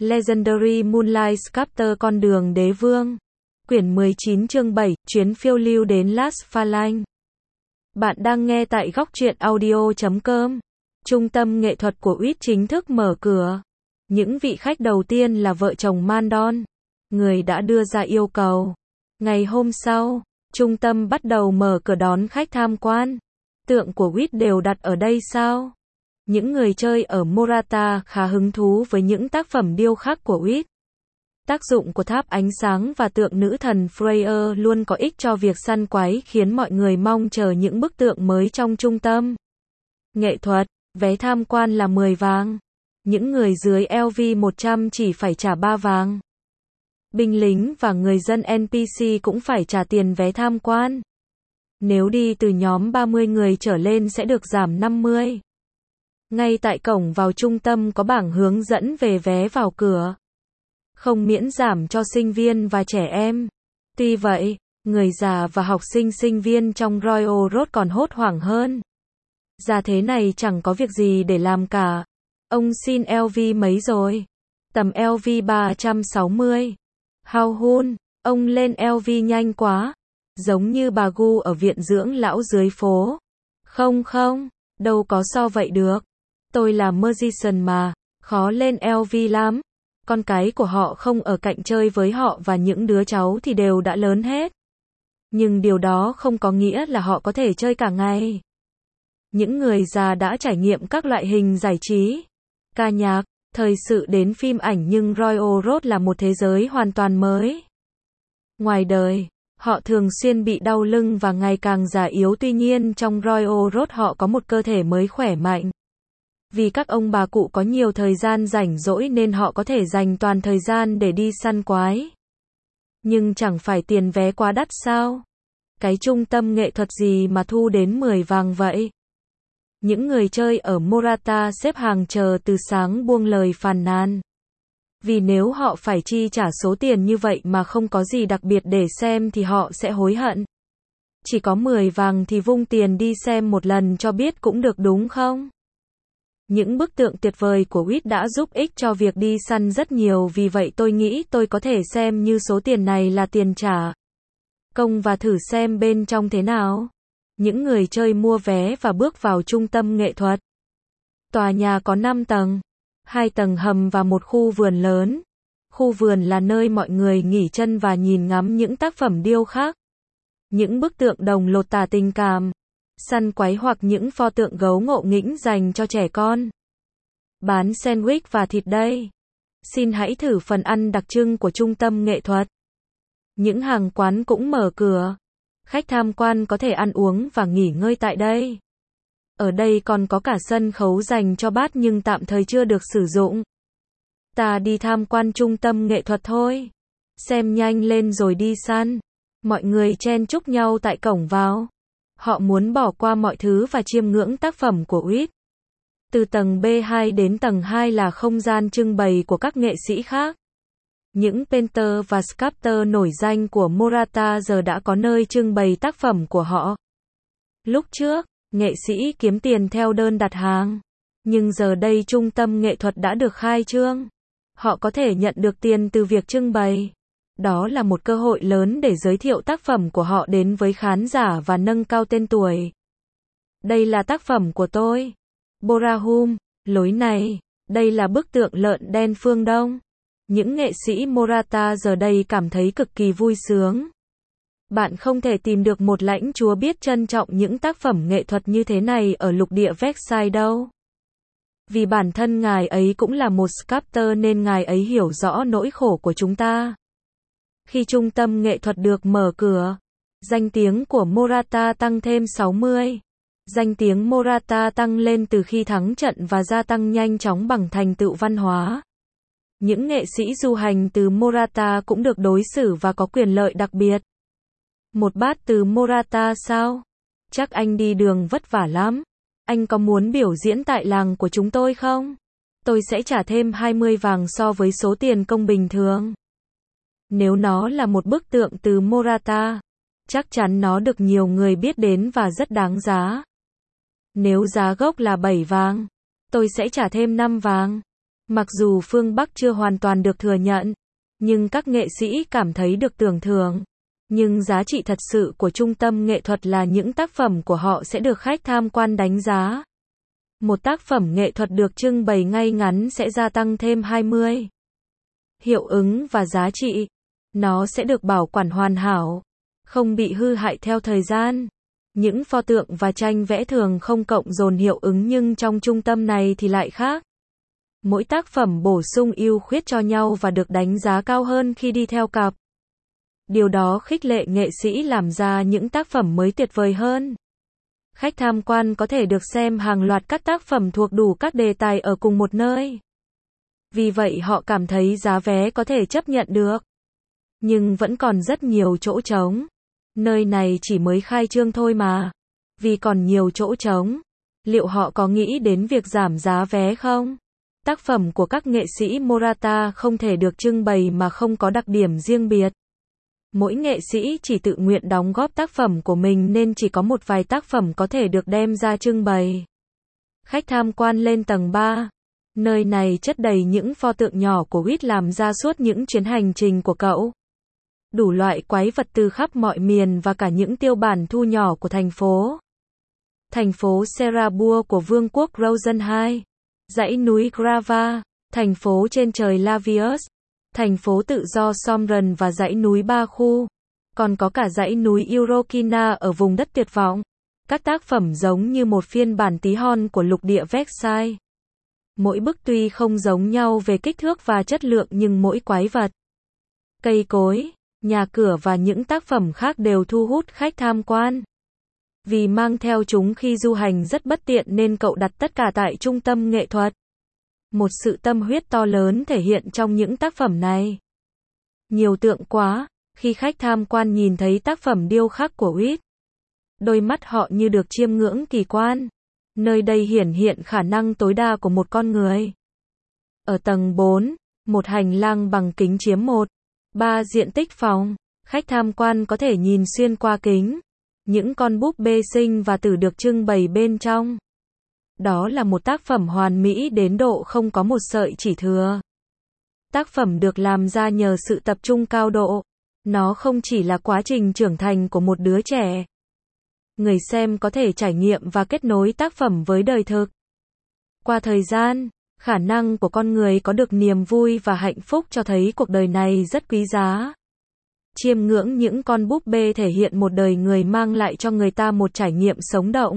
Legendary Moonlight Sculptor Con đường đế vương. Quyển 19 chương 7, chuyến phiêu lưu đến Las Phalanx. Bạn đang nghe tại góc truyện audio.com. Trung tâm nghệ thuật của UIT chính thức mở cửa. Những vị khách đầu tiên là vợ chồng Mandon, người đã đưa ra yêu cầu. Ngày hôm sau, trung tâm bắt đầu mở cửa đón khách tham quan. Tượng của UIT đều đặt ở đây sao? Những người chơi ở Morata khá hứng thú với những tác phẩm điêu khắc của UIT. Tác dụng của tháp ánh sáng và tượng nữ thần Freya luôn có ích cho việc săn quái, khiến mọi người mong chờ những bức tượng mới trong trung tâm nghệ thuật. Vé tham quan là 10 vàng. Những người dưới LV 100 chỉ phải trả 3 vàng. Binh lính và người dân NPC cũng phải trả tiền vé tham quan. Nếu đi từ nhóm 30 người trở lên sẽ được giảm 50. Ngay tại cổng vào trung tâm có bảng hướng dẫn về vé vào cửa. Không miễn giảm cho sinh viên và trẻ em. Tuy vậy, người già và học sinh sinh viên trong Royal Road còn hốt hoảng hơn. Già thế này chẳng có việc gì để làm cả. Ông xin LV mấy rồi? Tầm LV 360. How hun, ông lên LV nhanh quá. Giống như bà Gu ở viện dưỡng lão dưới phố. Không, đâu có so vậy được. Tôi là Magician mà, khó lên LV lắm. Con cái của họ không ở cạnh chơi với họ và những đứa cháu thì đều đã lớn hết. Nhưng điều đó không có nghĩa là họ có thể chơi cả ngày. Những người già đã trải nghiệm các loại hình giải trí, ca nhạc, thời sự đến phim ảnh, nhưng Royal Road là một thế giới hoàn toàn mới. Ngoài đời, họ thường xuyên bị đau lưng và ngày càng già yếu, tuy nhiên trong Royal Road họ có một cơ thể mới khỏe mạnh. Vì các ông bà cụ có nhiều thời gian rảnh rỗi nên họ có thể dành toàn thời gian để đi săn quái. Nhưng chẳng phải tiền vé quá đắt sao? Cái trung tâm nghệ thuật gì mà thu đến 10 vàng vậy? Những người chơi ở Morata xếp hàng chờ từ sáng buông lời phàn nàn. Vì nếu họ phải chi trả số tiền như vậy mà không có gì đặc biệt để xem thì họ sẽ hối hận. Chỉ có 10 vàng thì vung tiền đi xem một lần cho biết cũng được đúng không? Những bức tượng tuyệt vời của UIT đã giúp ích cho việc đi săn rất nhiều, vì vậy tôi nghĩ tôi có thể xem như số tiền này là tiền trả công và thử xem bên trong thế nào. Những người chơi mua vé và bước vào trung tâm nghệ thuật. Tòa nhà có 5 tầng, 2 tầng hầm và một khu vườn lớn. Khu vườn là nơi mọi người nghỉ chân và nhìn ngắm những tác phẩm điêu khắc. Những bức tượng đồng lột tả tình cảm, săn quái hoặc những pho tượng gấu ngộ nghĩnh dành cho trẻ con. Bán sandwich và thịt đây. Xin hãy thử phần ăn đặc trưng của trung tâm nghệ thuật. Những hàng quán cũng mở cửa. Khách tham quan có thể ăn uống và nghỉ ngơi tại đây. Ở đây còn có cả sân khấu dành cho bát nhưng tạm thời chưa được sử dụng. Ta đi tham quan trung tâm nghệ thuật thôi. Xem nhanh lên rồi đi săn. Mọi người chen chúc nhau tại cổng vào. Họ muốn bỏ qua mọi thứ và chiêm ngưỡng tác phẩm của UIT. Từ tầng B2 đến tầng 2 là không gian trưng bày của các nghệ sĩ khác. Những painter và sculptor nổi danh của Morata giờ đã có nơi trưng bày tác phẩm của họ. Lúc trước, nghệ sĩ kiếm tiền theo đơn đặt hàng. Nhưng giờ đây trung tâm nghệ thuật đã được khai trương. Họ có thể nhận được tiền từ việc trưng bày. Đó là một cơ hội lớn để giới thiệu tác phẩm của họ đến với khán giả và nâng cao tên tuổi. Đây là tác phẩm của tôi. Borahum, lối này. Đây là bức tượng lợn đen phương Đông. Những nghệ sĩ Morata giờ đây cảm thấy cực kỳ vui sướng. Bạn không thể tìm được một lãnh chúa biết trân trọng những tác phẩm nghệ thuật như thế này ở lục địa Versailles đâu. Vì bản thân ngài ấy cũng là một sculptor nên ngài ấy hiểu rõ nỗi khổ của chúng ta. Khi trung tâm nghệ thuật được mở cửa, danh tiếng của Morata tăng thêm 60. Danh tiếng Morata tăng lên từ khi thắng trận và gia tăng nhanh chóng bằng thành tựu văn hóa. Những nghệ sĩ du hành từ Morata cũng được đối xử và có quyền lợi đặc biệt. Một bát từ Morata sao? Chắc anh đi đường vất vả lắm. Anh có muốn biểu diễn tại làng của chúng tôi không? Tôi sẽ trả thêm 20 vàng so với số tiền công bình thường. Nếu nó là một bức tượng từ Morata, chắc chắn nó được nhiều người biết đến và rất đáng giá. Nếu giá gốc là 7 vàng, tôi sẽ trả thêm 5 vàng. Mặc dù phương Bắc chưa hoàn toàn được thừa nhận, nhưng các nghệ sĩ cảm thấy được tưởng thưởng. Nhưng giá trị thật sự của trung tâm nghệ thuật là những tác phẩm của họ sẽ được khách tham quan đánh giá. Một tác phẩm nghệ thuật được trưng bày ngay ngắn sẽ gia tăng thêm 20 hiệu ứng và giá trị. Nó sẽ được bảo quản hoàn hảo, không bị hư hại theo thời gian. Những pho tượng và tranh vẽ thường không cộng dồn hiệu ứng nhưng trong trung tâm này thì lại khác. Mỗi tác phẩm bổ sung ưu khuyết cho nhau và được đánh giá cao hơn khi đi theo cặp. Điều đó khích lệ nghệ sĩ làm ra những tác phẩm mới tuyệt vời hơn. Khách tham quan có thể được xem hàng loạt các tác phẩm thuộc đủ các đề tài ở cùng một nơi. Vì vậy họ cảm thấy giá vé có thể chấp nhận được. Nhưng vẫn còn rất nhiều chỗ trống. Nơi này chỉ mới khai trương thôi mà. Vì còn nhiều chỗ trống. Liệu họ có nghĩ đến việc giảm giá vé không? Tác phẩm của các nghệ sĩ Morata không thể được trưng bày mà không có đặc điểm riêng biệt. Mỗi nghệ sĩ chỉ tự nguyện đóng góp tác phẩm của mình nên chỉ có một vài tác phẩm có thể được đem ra trưng bày. Khách tham quan lên tầng 3. Nơi này chất đầy những pho tượng nhỏ của Whit làm ra suốt những chuyến hành trình của cậu. Đủ loại quái vật từ khắp mọi miền và cả những tiêu bản thu nhỏ của thành phố. Thành phố Serabur của Vương quốc Rosen II. Dãy núi Grava. Thành phố trên trời Lavius. Thành phố tự do Somren và dãy núi Ba Khu. Còn có cả dãy núi Eurokina ở vùng đất tuyệt vọng. Các tác phẩm giống như một phiên bản tí hon của lục địa Versailles. Mỗi bức tuy không giống nhau về kích thước và chất lượng nhưng mỗi quái vật, cây cối, nhà cửa và những tác phẩm khác đều thu hút khách tham quan. Vì mang theo chúng khi du hành rất bất tiện nên cậu đặt tất cả tại trung tâm nghệ thuật. Một sự tâm huyết to lớn thể hiện trong những tác phẩm này. Nhiều tượng quá, khi khách tham quan nhìn thấy tác phẩm điêu khắc của Whit, đôi mắt họ như được chiêm ngưỡng kỳ quan. Nơi đây hiển hiện khả năng tối đa của một con người. Ở tầng 4, một hành lang bằng kính chiếm 1/3 diện tích phòng. Khách tham quan có thể nhìn xuyên qua kính. Những con búp bê sinh và tử được trưng bày bên trong. Đó là một tác phẩm hoàn mỹ đến độ không có một sợi chỉ thừa. Tác phẩm được làm ra nhờ sự tập trung cao độ. Nó không chỉ là quá trình trưởng thành của một đứa trẻ. Người xem có thể trải nghiệm và kết nối tác phẩm với đời thực. Qua thời gian, khả năng của con người có được niềm vui và hạnh phúc cho thấy cuộc đời này rất quý giá. Chiêm ngưỡng những con búp bê thể hiện một đời người mang lại cho người ta một trải nghiệm sống động.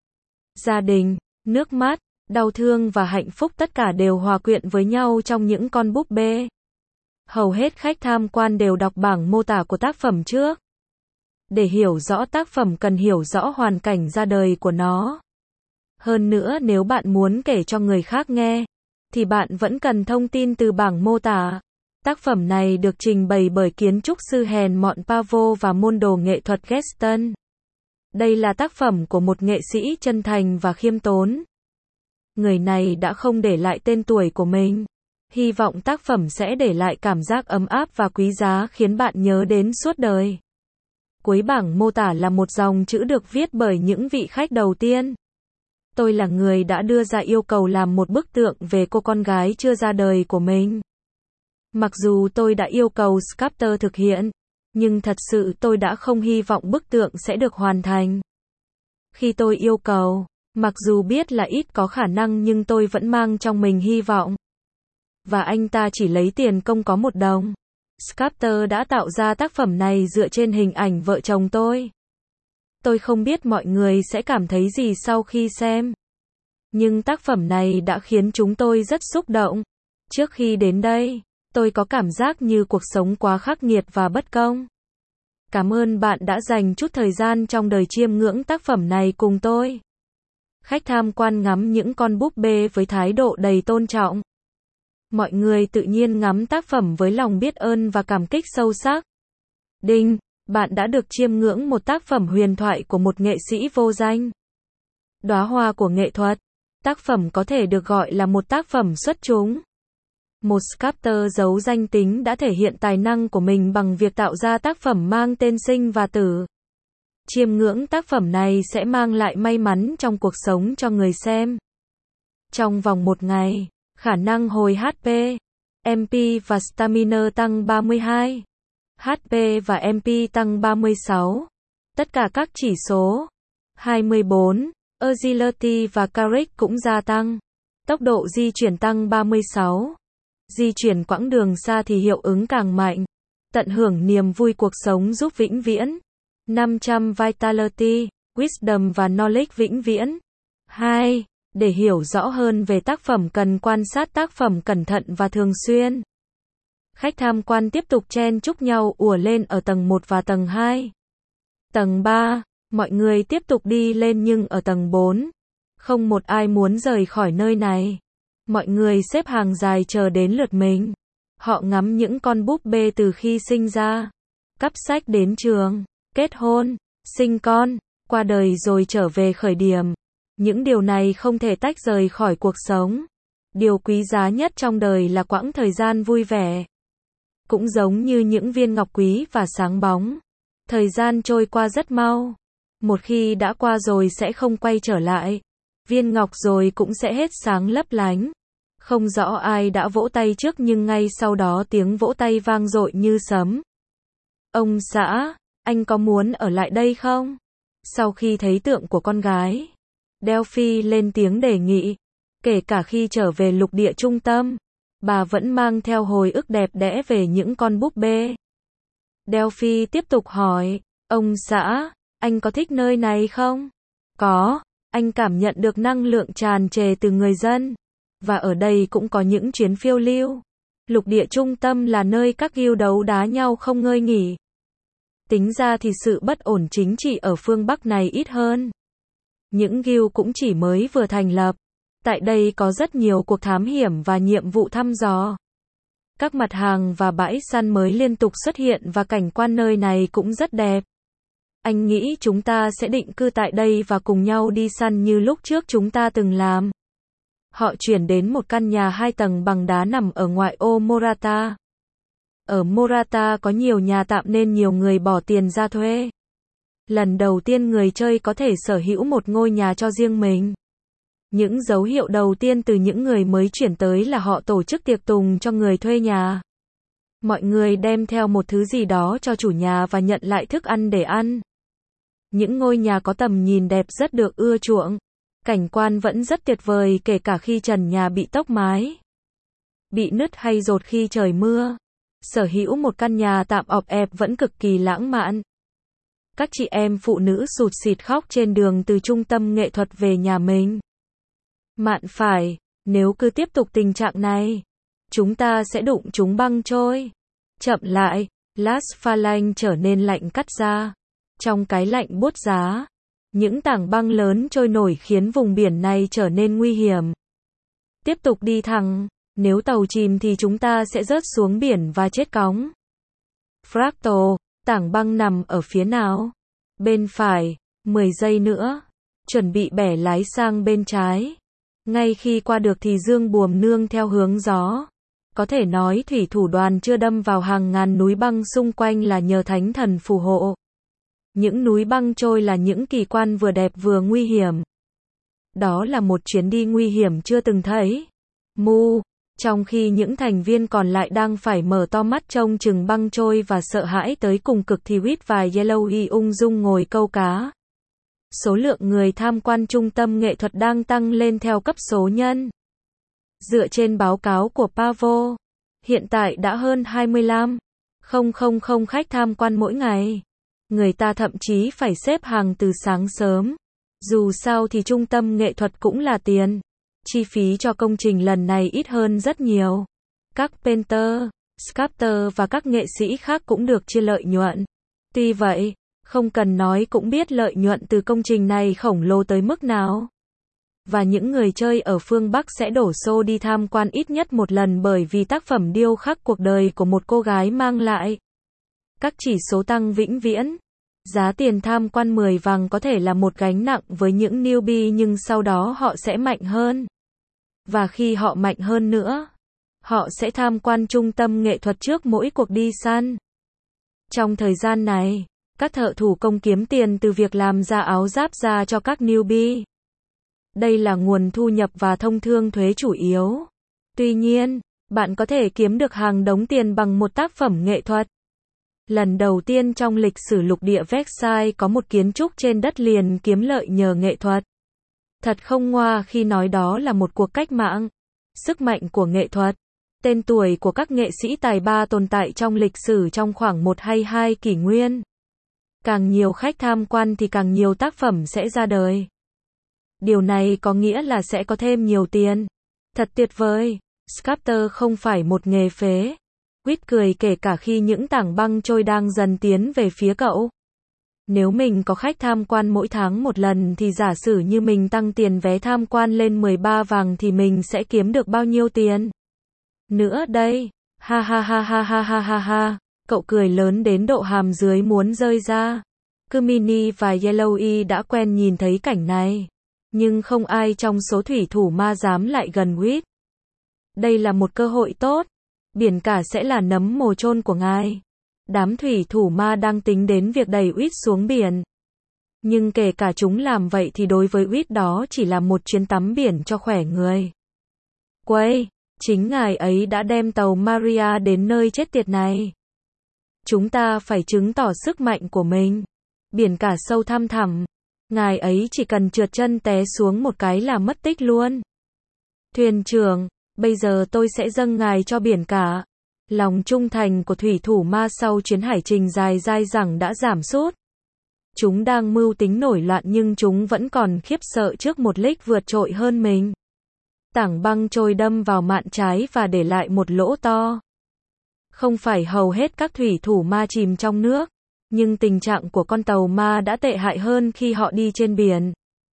Gia đình, nước mắt, đau thương và hạnh phúc tất cả đều hòa quyện với nhau trong những con búp bê. Hầu hết khách tham quan đều đọc bảng mô tả của tác phẩm trước. Để hiểu rõ tác phẩm cần hiểu rõ hoàn cảnh ra đời của nó. Hơn nữa nếu bạn muốn kể cho người khác nghe, thì bạn vẫn cần thông tin từ bảng mô tả. Tác phẩm này được trình bày bởi kiến trúc sư hèn mọn Pavo và môn đồ nghệ thuật Geston. Đây là tác phẩm của một nghệ sĩ chân thành và khiêm tốn. Người này đã không để lại tên tuổi của mình. Hy vọng tác phẩm sẽ để lại cảm giác ấm áp và quý giá khiến bạn nhớ đến suốt đời. Cuối bảng mô tả là một dòng chữ được viết bởi những vị khách đầu tiên. Tôi là người đã đưa ra yêu cầu làm một bức tượng về cô con gái chưa ra đời của mình. Mặc dù tôi đã yêu cầu sculptor thực hiện, nhưng thật sự tôi đã không hy vọng bức tượng sẽ được hoàn thành. Khi tôi yêu cầu, mặc dù biết là ít có khả năng nhưng tôi vẫn mang trong mình hy vọng. Và anh ta chỉ lấy tiền công có $1. Sculptor đã tạo ra tác phẩm này dựa trên hình ảnh vợ chồng tôi. Tôi không biết mọi người sẽ cảm thấy gì sau khi xem. Nhưng tác phẩm này đã khiến chúng tôi rất xúc động. Trước khi đến đây, tôi có cảm giác như cuộc sống quá khắc nghiệt và bất công. Cảm ơn bạn đã dành chút thời gian trong đời chiêm ngưỡng tác phẩm này cùng tôi. Khách tham quan ngắm những con búp bê với thái độ đầy tôn trọng. Mọi người tự nhiên ngắm tác phẩm với lòng biết ơn và cảm kích sâu sắc. Đinh, bạn đã được chiêm ngưỡng một tác phẩm huyền thoại của một nghệ sĩ vô danh. Đóa hoa của nghệ thuật. Tác phẩm có thể được gọi là một tác phẩm xuất chúng. Một sculptor giấu danh tính đã thể hiện tài năng của mình bằng việc tạo ra tác phẩm mang tên sinh và tử. Chiêm ngưỡng tác phẩm này sẽ mang lại may mắn trong cuộc sống cho người xem. Trong vòng một ngày, Khả năng hồi HP, MP và Stamina tăng 32. HP và MP tăng 36. Tất cả các chỉ số 24. Agility và Carriage cũng gia tăng. Tốc độ di chuyển tăng 36. Di chuyển quãng đường xa thì hiệu ứng càng mạnh. Tận hưởng niềm vui cuộc sống giúp vĩnh viễn. 500 Vitality, Wisdom và Knowledge vĩnh viễn. 2. Để hiểu rõ hơn về tác phẩm cần quan sát tác phẩm cẩn thận và thường xuyên. Khách tham quan tiếp tục chen chúc nhau ùa lên ở tầng 1 và tầng 2. Tầng 3, mọi người tiếp tục đi lên nhưng ở tầng 4, không một ai muốn rời khỏi nơi này. Mọi người xếp hàng dài chờ đến lượt mình. Họ ngắm những con búp bê từ khi sinh ra, cắp sách đến trường, kết hôn, sinh con, qua đời rồi trở về khởi điểm. Những điều này không thể tách rời khỏi cuộc sống. Điều quý giá nhất trong đời là quãng thời gian vui vẻ. Cũng giống như những viên ngọc quý và sáng bóng. Thời gian trôi qua rất mau. Một khi đã qua rồi sẽ không quay trở lại. Viên ngọc rồi cũng sẽ hết sáng lấp lánh. Không rõ ai đã vỗ tay trước nhưng ngay sau đó tiếng vỗ tay vang dội như sấm. Ông xã, anh có muốn ở lại đây không? Sau khi thấy tượng của con gái, Delphi lên tiếng đề nghị. Kể cả khi trở về lục địa trung tâm, bà vẫn mang theo hồi ức đẹp đẽ về những con búp bê. Delphi tiếp tục hỏi, ông xã, anh có thích nơi này không? Có, anh cảm nhận được năng lượng tràn trề từ người dân. Và ở đây cũng có những chuyến phiêu lưu. Lục địa trung tâm là nơi các guild đấu đá nhau không ngơi nghỉ. Tính ra thì sự bất ổn chính trị ở phương Bắc này ít hơn. Những guild cũng chỉ mới vừa thành lập. Tại đây có rất nhiều cuộc thám hiểm và nhiệm vụ thăm dò. Các mặt hàng và bãi săn mới liên tục xuất hiện và cảnh quan nơi này cũng rất đẹp. Anh nghĩ chúng ta sẽ định cư tại đây và cùng nhau đi săn như lúc trước chúng ta từng làm. Họ chuyển đến một căn nhà 2 tầng bằng đá nằm ở ngoại ô Morata. Ở Morata có nhiều nhà tạm nên nhiều người bỏ tiền ra thuê. Lần đầu tiên người chơi có thể sở hữu một ngôi nhà cho riêng mình. Những dấu hiệu đầu tiên từ những người mới chuyển tới là họ tổ chức tiệc tùng cho người thuê nhà. Mọi người đem theo một thứ gì đó cho chủ nhà và nhận lại thức ăn để ăn. Những ngôi nhà có tầm nhìn đẹp rất được ưa chuộng. Cảnh quan vẫn rất tuyệt vời kể cả khi trần nhà bị tốc mái, bị nứt hay dột khi trời mưa. Sở hữu một căn nhà tạm ọp ẹp vẫn cực kỳ lãng mạn. Các chị em phụ nữ sụt sịt khóc trên đường từ trung tâm nghệ thuật về nhà mình. Mạn phải, nếu cứ tiếp tục tình trạng này, chúng ta sẽ đụng chúng băng trôi. Chậm lại, Las Phalanx trở nên lạnh cắt da. Trong cái lạnh buốt giá, những tảng băng lớn trôi nổi khiến vùng biển này trở nên nguy hiểm. Tiếp tục đi thẳng, nếu tàu chìm thì chúng ta sẽ rớt xuống biển và chết cóng. Fractal, tảng băng nằm ở phía nào? Bên phải, 10 giây nữa. Chuẩn bị bẻ lái sang bên trái. Ngay khi qua được thì dương buồm nương theo hướng gió. Có thể nói thủy thủ đoàn chưa đâm vào hàng ngàn núi băng xung quanh là nhờ thánh thần phù hộ. Những núi băng trôi là những kỳ quan vừa đẹp vừa nguy hiểm. Đó là một chuyến đi nguy hiểm chưa từng thấy. Trong khi những thành viên còn lại đang phải mở to mắt trông chừng băng trôi và sợ hãi tới cùng cực thì Wit và Yellowy ung dung ngồi câu cá. Số lượng người tham quan trung tâm nghệ thuật đang tăng lên theo cấp số nhân. Dựa trên báo cáo của Pavo, hiện tại đã hơn 25,000 khách tham quan mỗi ngày. Người ta thậm chí phải xếp hàng từ sáng sớm. Dù sao thì trung tâm nghệ thuật cũng là tiền. Chi phí cho công trình lần này ít hơn rất nhiều. Các painter, sculptor và các nghệ sĩ khác cũng được chia lợi nhuận. Tuy vậy, không cần nói cũng biết lợi nhuận từ công trình này khổng lồ tới mức nào. Và những người chơi ở phương Bắc sẽ đổ xô đi tham quan ít nhất một lần bởi vì tác phẩm điêu khắc cuộc đời của một cô gái mang lại các chỉ số tăng vĩnh viễn. Giá tiền tham quan 10 vàng có thể là một gánh nặng với những newbie nhưng sau đó họ sẽ mạnh hơn. Và khi họ mạnh hơn nữa, họ sẽ tham quan trung tâm nghệ thuật trước mỗi cuộc đi săn. Trong thời gian này, các thợ thủ công kiếm tiền từ việc làm ra áo giáp da cho các newbie. Đây là nguồn thu nhập và thông thường thuế chủ yếu. Tuy nhiên, bạn có thể kiếm được hàng đống tiền bằng một tác phẩm nghệ thuật. Lần đầu tiên trong lịch sử lục địa Versailles có một kiến trúc trên đất liền kiếm lợi nhờ nghệ thuật. Thật không ngoa khi nói đó là một cuộc cách mạng. Sức mạnh của nghệ thuật. Tên tuổi của các nghệ sĩ tài ba tồn tại trong lịch sử trong khoảng 1 hay 2 kỷ nguyên. Càng nhiều khách tham quan thì càng nhiều tác phẩm sẽ ra đời. Điều này có nghĩa là sẽ có thêm nhiều tiền. Thật tuyệt vời. Sculptor không phải một nghề phế. Quýt cười kể cả khi những tảng băng trôi đang dần tiến về phía cậu. Nếu mình có khách tham quan mỗi tháng một lần thì giả sử như mình tăng tiền vé tham quan lên 13 vàng thì mình sẽ kiếm được bao nhiêu tiền? Nữa đây. Ha ha ha ha ha ha ha ha. Cậu cười lớn đến độ hàm dưới muốn rơi ra. Hermione và Yellowy đã quen nhìn thấy cảnh này. Nhưng không ai trong số thủy thủ ma dám lại gần Quýt. Đây là một cơ hội tốt. Biển cả sẽ là nấm mồ chôn của ngài. Đám thủy thủ ma đang tính đến việc đẩy Quýt xuống biển. Nhưng kể cả chúng làm vậy thì đối với Quýt đó chỉ là một chuyến tắm biển cho khỏe người. Quay, chính ngài ấy đã đem tàu Maria đến nơi chết tiệt này. Chúng ta phải chứng tỏ sức mạnh của mình. Biển cả sâu thăm thẳm. Ngài ấy chỉ cần trượt chân té xuống một cái là mất tích luôn. Thuyền trưởng, bây giờ tôi sẽ dâng ngài cho biển cả. Lòng trung thành của thủy thủ ma sau chuyến hải trình dài dai dẳng đã giảm sút. Chúng đang mưu tính nổi loạn nhưng chúng vẫn còn khiếp sợ trước một lích vượt trội hơn mình. Tảng băng trôi đâm vào mạn trái và để lại một lỗ to. Không phải hầu hết các thủy thủ ma chìm trong nước, nhưng tình trạng của con tàu ma đã tệ hại hơn khi họ đi trên biển.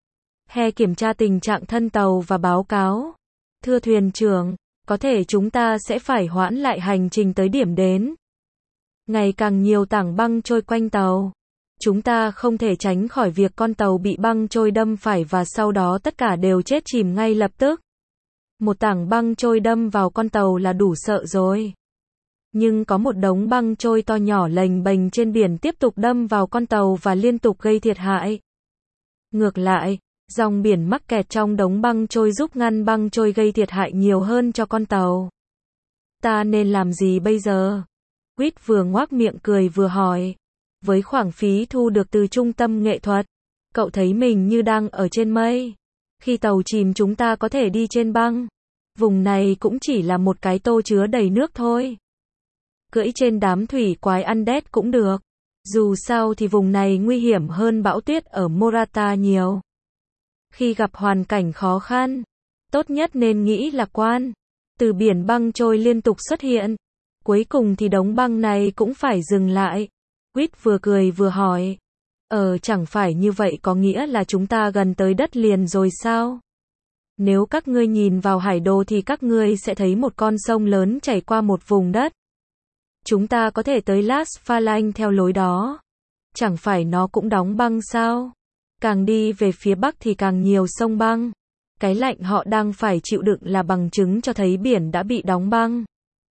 He kiểm tra tình trạng thân tàu và báo cáo. Thưa thuyền trưởng, có thể chúng ta sẽ phải hoãn lại hành trình tới điểm đến. Ngày càng nhiều tảng băng trôi quanh tàu. Chúng ta không thể tránh khỏi việc con tàu bị băng trôi đâm phải và sau đó tất cả đều chết chìm ngay lập tức. Một tảng băng trôi đâm vào con tàu là đủ sợ rồi. Nhưng có một đống băng trôi to nhỏ lềnh bềnh trên biển tiếp tục đâm vào con tàu và liên tục gây thiệt hại. Ngược lại, dòng biển mắc kẹt trong đống băng trôi giúp ngăn băng trôi gây thiệt hại nhiều hơn cho con tàu. Ta nên làm gì bây giờ? Quýt vừa ngoác miệng cười vừa hỏi. Với khoản phí thu được từ trung tâm nghệ thuật, cậu thấy mình như đang ở trên mây. Khi tàu chìm chúng ta có thể đi trên băng. Vùng này cũng chỉ là một cái tô chứa đầy nước thôi. Cưỡi trên đám thủy quái Undead cũng được. Dù sao thì vùng này nguy hiểm hơn bão tuyết ở Morata nhiều. Khi gặp hoàn cảnh khó khăn, tốt nhất nên nghĩ lạc quan. Từ biển băng trôi liên tục xuất hiện. Cuối cùng thì đống băng này cũng phải dừng lại. Quýt vừa cười vừa hỏi. Chẳng phải như vậy có nghĩa là chúng ta gần tới đất liền rồi sao? Nếu các ngươi nhìn vào hải đồ thì các ngươi sẽ thấy một con sông lớn chảy qua một vùng đất. Chúng ta có thể tới Las Falang theo lối đó. Chẳng phải nó cũng đóng băng sao? Càng đi về phía bắc thì càng nhiều sông băng. Cái lạnh họ đang phải chịu đựng là bằng chứng cho thấy biển đã bị đóng băng.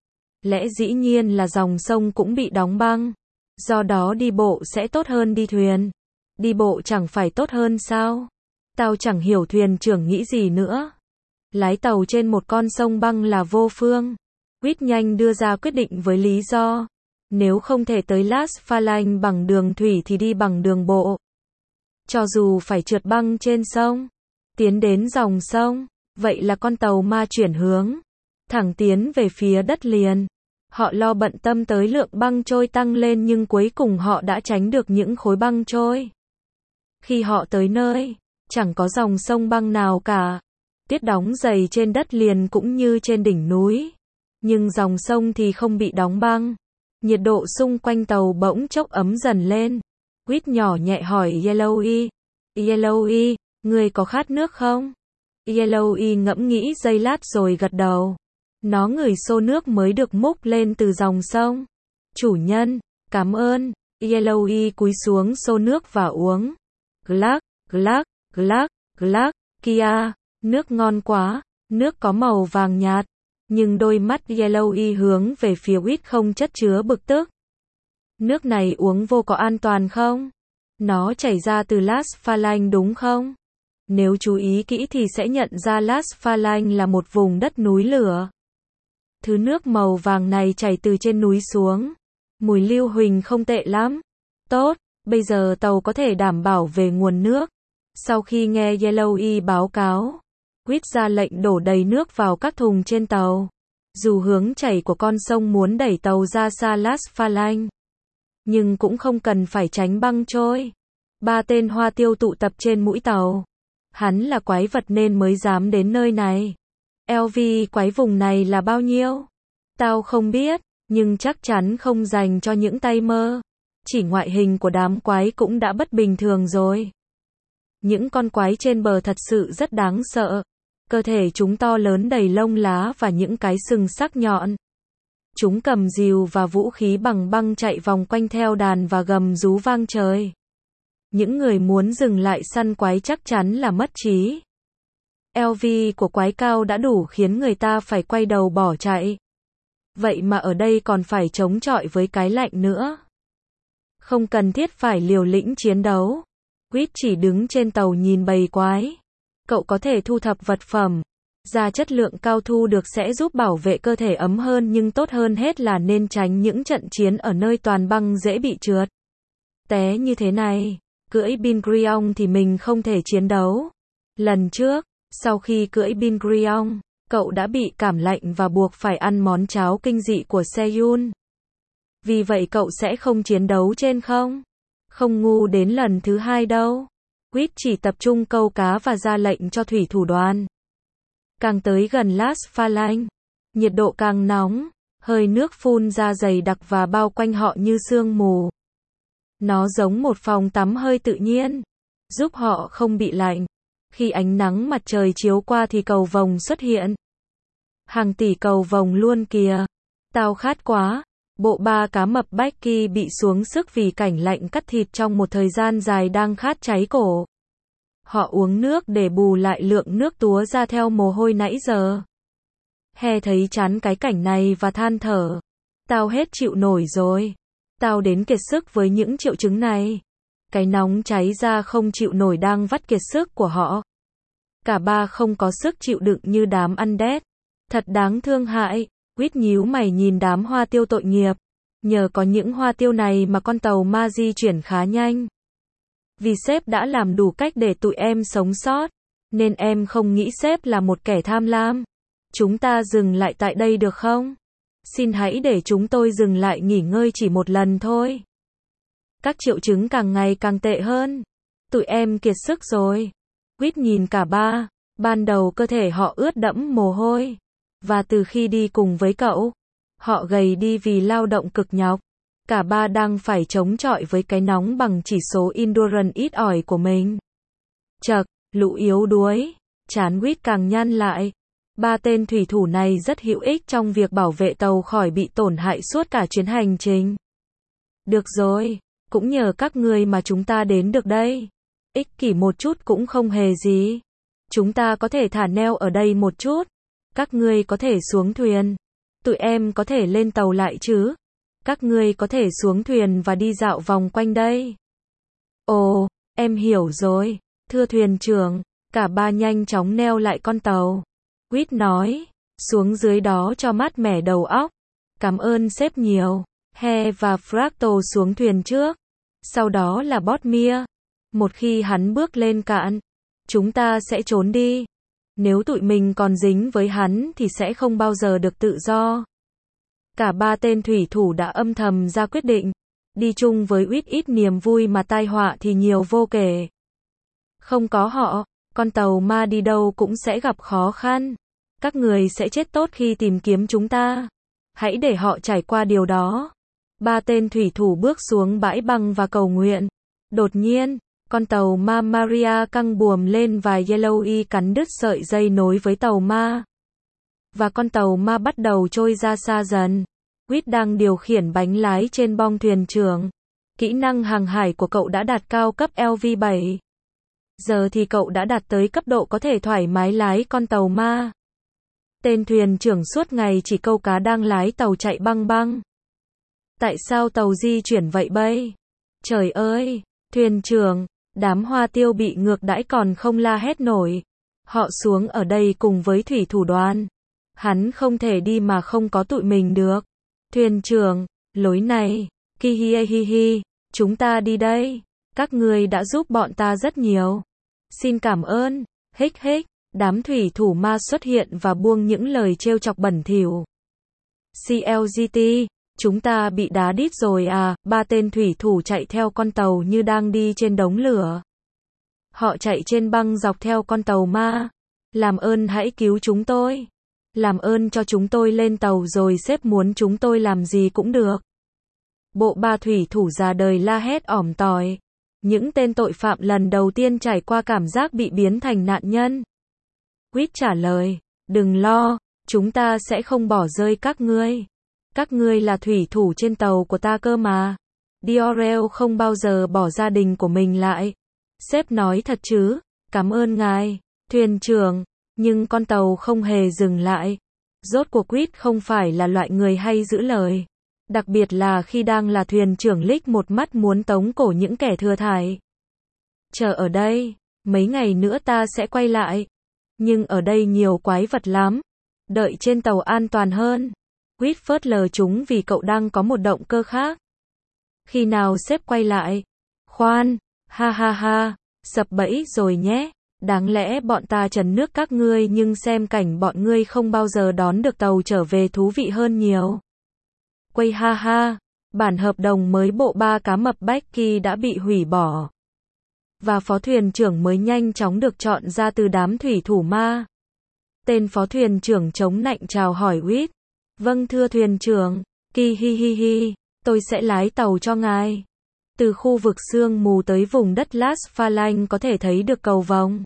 Lẽ dĩ nhiên là dòng sông cũng bị đóng băng. Do đó đi bộ sẽ tốt hơn đi thuyền. Đi bộ chẳng phải tốt hơn sao? Tao chẳng hiểu thuyền trưởng nghĩ gì nữa. Lái tàu trên một con sông băng là vô phương. Quýt nhanh đưa ra quyết định với lý do. Nếu không thể tới Las Falang bằng đường thủy thì đi bằng đường bộ. Cho dù phải trượt băng trên sông, tiến đến dòng sông, vậy là con tàu ma chuyển hướng, thẳng tiến về phía đất liền. Họ lo bận tâm tới lượng băng trôi tăng lên nhưng cuối cùng họ đã tránh được những khối băng trôi. Khi họ tới nơi, chẳng có dòng sông băng nào cả. Tuyết đóng dày trên đất liền cũng như trên đỉnh núi. Nhưng dòng sông thì không bị đóng băng. Nhiệt độ xung quanh tàu bỗng chốc ấm dần lên. Quýt nhỏ nhẹ hỏi Yellowy. Yellowy, ngươi có khát nước không? Yellowy ngẫm nghĩ giây lát rồi gật đầu. Nó ngửi xô nước mới được múc lên từ dòng sông. Chủ nhân, cảm ơn. Yellowy cúi xuống xô nước và uống. Glác, glác, glác, glác, kia, nước ngon quá. Nước có màu vàng nhạt. Nhưng đôi mắt Yellowy hướng về phía Quýt không chất chứa bực tức. Nước này uống vô có an toàn không? Nó chảy ra từ Las Falang đúng không? Nếu chú ý kỹ thì sẽ nhận ra Las Falang là một vùng đất núi lửa. Thứ nước màu vàng này chảy từ trên núi xuống. Mùi lưu huỳnh không tệ lắm. Tốt, bây giờ tàu có thể đảm bảo về nguồn nước. Sau khi nghe Yellowknife báo cáo, Quýt ra lệnh đổ đầy nước vào các thùng trên tàu. Dù hướng chảy của con sông muốn đẩy tàu ra xa Las Phalanx, nhưng cũng không cần phải tránh băng trôi. 3 tên hoa tiêu tụ tập trên mũi tàu. Hắn là quái vật nên mới dám đến nơi này. LV quái vùng này là bao nhiêu? Tao không biết, nhưng chắc chắn không dành cho những tay mơ. Chỉ ngoại hình của đám quái cũng đã bất bình thường rồi. Những con quái trên bờ thật sự rất đáng sợ. Cơ thể chúng to lớn đầy lông lá và những cái sừng sắc nhọn. Chúng cầm rìu và vũ khí bằng băng chạy vòng quanh theo đàn và gầm rú vang trời. Những người muốn dừng lại săn quái chắc chắn là mất trí. LV của quái cao đã đủ khiến người ta phải quay đầu bỏ chạy. Vậy mà ở đây còn phải chống chọi với cái lạnh nữa. Không cần thiết phải liều lĩnh chiến đấu. Quýt chỉ đứng trên tàu nhìn bầy quái. Cậu có thể thu thập vật phẩm. Da chất lượng cao thu được sẽ giúp bảo vệ cơ thể ấm hơn, nhưng tốt hơn hết là nên tránh những trận chiến ở nơi toàn băng dễ bị trượt. Té như thế này, cưỡi Bingrion thì mình không thể chiến đấu. Lần trước, sau khi cưỡi Bingrion, cậu đã bị cảm lạnh và buộc phải ăn món cháo kinh dị của Seoul. Vì vậy cậu sẽ không chiến đấu trên không. Không ngu đến lần thứ 2 đâu. Quýt chỉ tập trung câu cá và ra lệnh cho thủy thủ đoàn. Càng tới gần Las Phalanx, nhiệt độ càng nóng, hơi nước phun ra dày đặc và bao quanh họ như sương mù. Nó giống một phòng tắm hơi tự nhiên, giúp họ không bị lạnh. Khi ánh nắng mặt trời chiếu qua thì cầu vồng xuất hiện. Hàng tỷ cầu vồng luôn kìa. Tao khát quá. Bộ ba cá mập Becky bị xuống sức vì cảnh lạnh cắt thịt trong một thời gian dài đang khát cháy cổ. Họ uống nước để bù lại lượng nước túa ra theo mồ hôi nãy giờ. He thấy chán cái cảnh này và than thở. Tao hết chịu nổi rồi. Tao đến kiệt sức với những triệu chứng này. Cái nóng cháy ra không chịu nổi đang vắt kiệt sức của họ. Cả ba không có sức chịu đựng như đám undead. Thật đáng thương hại. Quýt nhíu mày nhìn đám hoa tiêu tội nghiệp. Nhờ có những hoa tiêu này mà con tàu ma di chuyển khá nhanh. Vì sếp đã làm đủ cách để tụi em sống sót, nên em không nghĩ sếp là một kẻ tham lam. Chúng ta dừng lại tại đây được không? Xin hãy để chúng tôi dừng lại nghỉ ngơi chỉ một lần thôi. Các triệu chứng càng ngày càng tệ hơn. Tụi em kiệt sức rồi. Quýt nhìn cả ba. Ban đầu cơ thể họ ướt đẫm mồ hôi. Và từ khi đi cùng với cậu, họ gầy đi vì lao động cực nhọc. Cả ba đang phải chống chọi với cái nóng bằng chỉ số endurance ít ỏi của mình. Chậc, lũ yếu đuối. Trán Quýt càng nhăn lại. 3 tên thủy thủ này rất hữu ích trong việc bảo vệ tàu khỏi bị tổn hại suốt cả chuyến hành trình. Được rồi, cũng nhờ các ngươi mà chúng ta đến được đây. Ích kỷ một chút cũng không hề gì. Chúng ta có thể thả neo ở đây một chút. Các ngươi có thể xuống thuyền. Tụi em có thể lên tàu lại chứ? Các ngươi có thể xuống thuyền và đi dạo vòng quanh đây. Ồ, em hiểu rồi. Thưa thuyền trưởng, cả ba nhanh chóng neo lại con tàu. Quýt nói, xuống dưới đó cho mát mẻ đầu óc. Cảm ơn sếp nhiều. He và Fractal xuống thuyền trước. Sau đó là Botmere. Một khi hắn bước lên cạn, chúng ta sẽ trốn đi. Nếu tụi mình còn dính với hắn thì sẽ không bao giờ được tự do. Cả 3 tên thủy thủ đã âm thầm ra quyết định. Đi chung với Quýt ít niềm vui mà tai họa thì nhiều vô kể. Không có họ, con tàu ma đi đâu cũng sẽ gặp khó khăn. Các người sẽ chết tốt khi tìm kiếm chúng ta. Hãy để họ trải qua điều đó. 3 tên thủy thủ bước xuống bãi băng và cầu nguyện. Đột nhiên, con tàu ma Maria căng buồm lên và Yellowknife cắn đứt sợi dây nối với tàu ma. Và con tàu ma bắt đầu trôi ra xa dần. Quýt đang điều khiển bánh lái trên bong thuyền trưởng. Kỹ năng hàng hải của cậu đã đạt cao cấp LV7. Giờ thì cậu đã đạt tới cấp độ có thể thoải mái lái con tàu ma. Tên thuyền trưởng suốt ngày chỉ câu cá đang lái tàu chạy băng băng. Tại sao tàu di chuyển vậy bây? Trời ơi, thuyền trưởng, đám hoa tiêu bị ngược đãi còn không la hét nổi. Họ xuống ở đây cùng với thủy thủ đoàn. Hắn không thể đi mà không có tụi mình được. Thuyền trưởng, lối này. Kihihihi, chúng ta đi đây. Các ngươi đã giúp bọn ta rất nhiều. Xin cảm ơn. Hích hích, đám thủy thủ ma xuất hiện và buông những lời trêu chọc bẩn thỉu. CLGT, chúng ta bị đá đít rồi à, 3 tên thủy thủ chạy theo con tàu như đang đi trên đống lửa. Họ chạy trên băng dọc theo con tàu ma. Làm ơn hãy cứu chúng tôi. Làm ơn cho chúng tôi lên tàu rồi sếp muốn chúng tôi làm gì cũng được. Bộ 3 thủy thủ già đời la hét ỏm tỏi. Những tên tội phạm lần đầu tiên trải qua cảm giác bị biến thành nạn nhân. Quýt trả lời, đừng lo, chúng ta sẽ không bỏ rơi các ngươi. Các ngươi là thủy thủ trên tàu của ta cơ mà. Diorel không bao giờ bỏ gia đình của mình lại. Sếp nói thật chứ, cảm ơn ngài, thuyền trưởng, nhưng con tàu không hề dừng lại. Rốt cuộc Quýt không phải là loại người hay giữ lời. Đặc biệt là khi đang là thuyền trưởng liếc một mắt muốn tống cổ những kẻ thừa thải. Chờ ở đây, mấy ngày nữa ta sẽ quay lại. Nhưng ở đây nhiều quái vật lắm. Đợi trên tàu an toàn hơn. Quýt phớt lờ chúng vì cậu đang có một động cơ khác. Khi nào sếp quay lại? Khoan, ha ha ha, sập bẫy rồi nhé. Đáng lẽ bọn ta trấn nước các ngươi nhưng xem cảnh bọn ngươi không bao giờ đón được tàu trở về thú vị hơn nhiều. Quay ha ha, bản hợp đồng mới bộ 3 cá mập Becky đã bị hủy bỏ. Và phó thuyền trưởng mới nhanh chóng được chọn ra từ đám thủy thủ ma. Tên phó thuyền trưởng chống nạnh chào hỏi Quýt. Vâng thưa thuyền trưởng, Kihihihi, tôi sẽ lái tàu cho ngài. Từ khu vực sương mù tới vùng đất Las Phalanx có thể thấy được cầu vồng.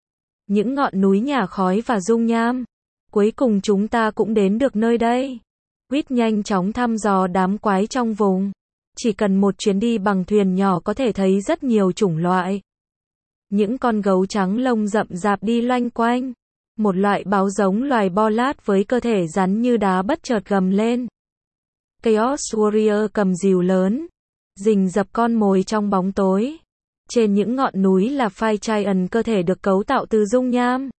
Những ngọn núi nhà khói và dung nham. Cuối cùng chúng ta cũng đến được nơi đây. Quýt nhanh chóng thăm dò đám quái trong vùng. Chỉ cần một chuyến đi bằng thuyền nhỏ có thể thấy rất nhiều chủng loại. Những con gấu trắng lông rậm rạp đi loanh quanh. Một loại báo giống loài bo lát với cơ thể rắn như đá bất chợt gầm lên. Chaos Warrior cầm rìu lớn. Rình rập con mồi trong bóng tối. Trên những ngọn núi là Fire Giant cơ thể được cấu tạo từ dung nham.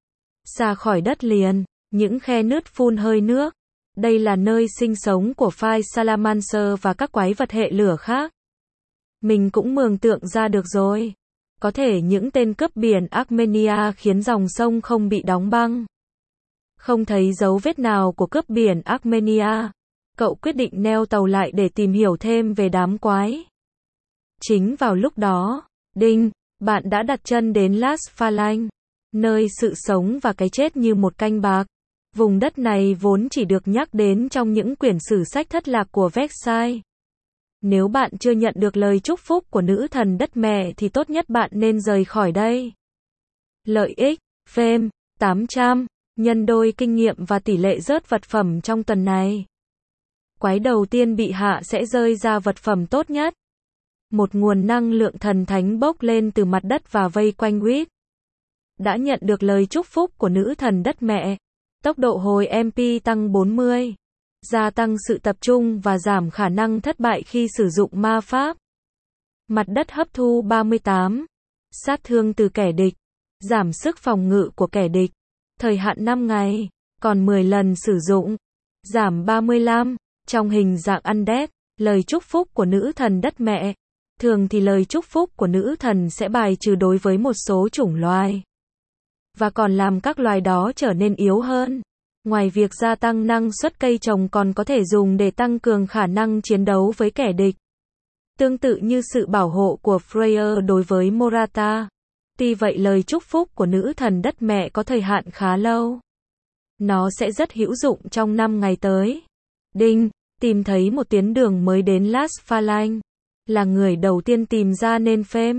Xa khỏi đất liền, những khe nứt phun hơi nước. Đây là nơi sinh sống của Fire Salamancer và các quái vật hệ lửa khác. Mình cũng mường tượng ra được rồi. Có thể những tên cướp biển Armenia khiến dòng sông không bị đóng băng. Không thấy dấu vết nào của cướp biển Armenia. Cậu quyết định neo tàu lại để tìm hiểu thêm về đám quái. Chính vào lúc đó, đinh, bạn đã đặt chân đến Las Phalanx, nơi sự sống và cái chết như một canh bạc. Vùng đất này vốn chỉ được nhắc đến trong những quyển sử sách thất lạc của Versailles. Nếu bạn chưa nhận được lời chúc phúc của nữ thần đất mẹ thì tốt nhất bạn nên rời khỏi đây. Lợi ích, phêm, 800, nhân đôi kinh nghiệm và tỷ lệ rớt vật phẩm trong tuần này. Quái đầu tiên bị hạ sẽ rơi ra vật phẩm tốt nhất. Một nguồn năng lượng thần thánh bốc lên từ mặt đất và vây quanh Quýt. Đã nhận được lời chúc phúc của nữ thần đất mẹ. Tốc độ hồi MP tăng 40. Gia tăng sự tập trung và giảm khả năng thất bại khi sử dụng ma pháp. Mặt đất hấp thu 38. Sát thương từ kẻ địch. Giảm sức phòng ngự của kẻ địch. Thời hạn 5 ngày. Còn 10 lần sử dụng. Giảm 35. Trong hình dạng undead. Lời chúc phúc của nữ thần đất mẹ. Thường thì lời chúc phúc của nữ thần sẽ bài trừ đối với một số chủng loài. Và còn làm các loài đó trở nên yếu hơn. Ngoài việc gia tăng năng suất cây trồng còn có thể dùng để tăng cường khả năng chiến đấu với kẻ địch. Tương tự như sự bảo hộ của Freyr đối với Morata. Tuy vậy lời chúc phúc của nữ thần đất mẹ có thời hạn khá lâu. Nó sẽ rất hữu dụng trong 5 ngày tới. Đinh, tìm thấy một tuyến đường mới đến Las Phalanx. Là người đầu tiên tìm ra nên phêm.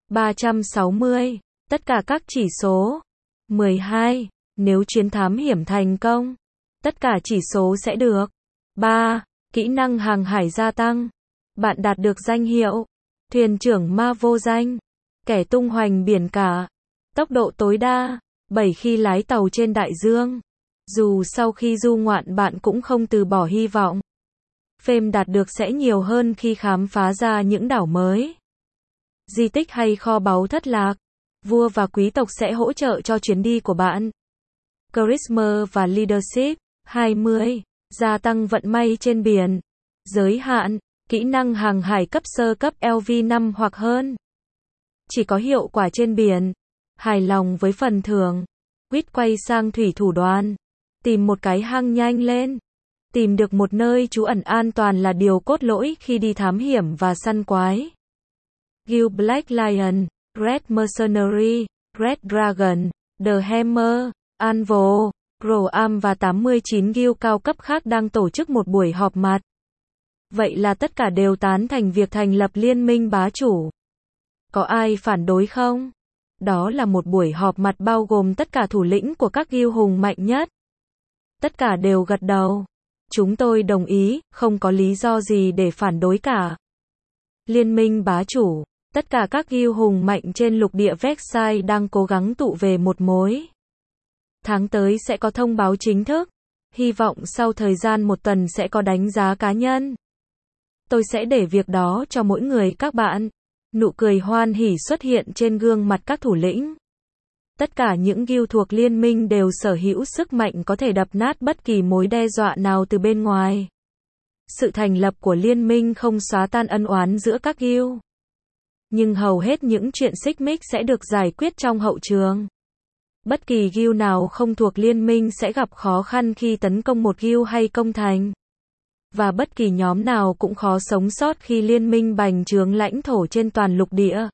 360. Tất cả các chỉ số. 12. Nếu chuyến thám hiểm thành công, tất cả chỉ số sẽ được. 3. Kỹ năng hàng hải gia tăng. Bạn đạt được danh hiệu thuyền trưởng ma vô danh, kẻ tung hoành biển cả. Tốc độ tối đa 7 khi lái tàu trên đại dương. Dù sau khi du ngoạn bạn cũng không từ bỏ hy vọng. Phêm đạt được sẽ nhiều hơn khi khám phá ra những đảo mới, di tích hay kho báu thất lạc. Vua và quý tộc sẽ hỗ trợ cho chuyến đi của bạn. Charisma và Leadership. 20. Gia tăng vận may trên biển. Giới hạn. Kỹ năng hàng hải cấp sơ cấp LV5 hoặc hơn. Chỉ có hiệu quả trên biển. Hài lòng với phần thưởng. Quýt quay sang thủy thủ đoàn. Tìm một cái hang nhanh lên. Tìm được một nơi trú ẩn an toàn là điều cốt lõi khi đi thám hiểm và săn quái. Guild Black Lion, Red Mercenary, Red Dragon, The Hammer, Anvil, Pro-Am và 89 guild cao cấp khác đang tổ chức một buổi họp mặt. Vậy là tất cả đều tán thành việc thành lập liên minh bá chủ. Có ai phản đối không? Đó là một buổi họp mặt bao gồm tất cả thủ lĩnh của các guild hùng mạnh nhất. Tất cả đều gật đầu. Chúng tôi đồng ý, không có lý do gì để phản đối cả. Liên minh bá chủ. Tất cả các guild hùng mạnh trên lục địa Vexai đang cố gắng tụ về một mối. Tháng tới sẽ có thông báo chính thức. Hy vọng sau thời gian một tuần sẽ có đánh giá cá nhân. Tôi sẽ để việc đó cho mỗi người các bạn. Nụ cười hoan hỉ xuất hiện trên gương mặt các thủ lĩnh. Tất cả những guild thuộc liên minh đều sở hữu sức mạnh có thể đập nát bất kỳ mối đe dọa nào từ bên ngoài. Sự thành lập của liên minh không xóa tan ân oán giữa các guild. Nhưng hầu hết những chuyện xích mích sẽ được giải quyết trong hậu trường. Bất kỳ guild nào không thuộc liên minh sẽ gặp khó khăn khi tấn công một guild hay công thành. Và bất kỳ nhóm nào cũng khó sống sót khi liên minh bành trướng lãnh thổ trên toàn lục địa.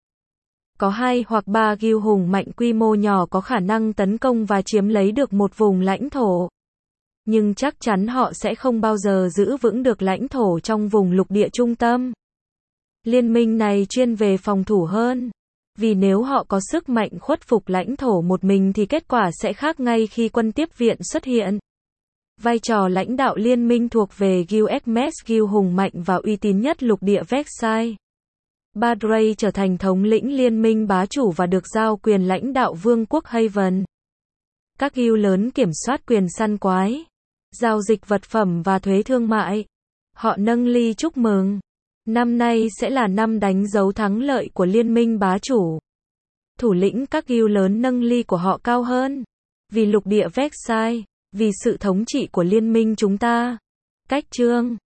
Có 2 hoặc 3 guild hùng mạnh quy mô nhỏ có khả năng tấn công và chiếm lấy được một vùng lãnh thổ. Nhưng chắc chắn họ sẽ không bao giờ giữ vững được lãnh thổ trong vùng lục địa trung tâm. Liên minh này chuyên về phòng thủ hơn. Vì nếu họ có sức mạnh khuất phục lãnh thổ một mình thì kết quả sẽ khác ngay khi quân tiếp viện xuất hiện. Vai trò lãnh đạo liên minh thuộc về Guild Hermes, guild hùng mạnh và uy tín nhất lục địa Vexai. Badray trở thành thống lĩnh liên minh bá chủ và được giao quyền lãnh đạo vương quốc Haven. Các guild lớn kiểm soát quyền săn quái, giao dịch vật phẩm và thuế thương mại. Họ nâng ly chúc mừng. Năm nay sẽ là năm đánh dấu thắng lợi của liên minh bá chủ. Thủ lĩnh các guild lớn nâng ly của họ cao hơn. Vì lục địa Vexai, vì sự thống trị của liên minh chúng ta. Cách chương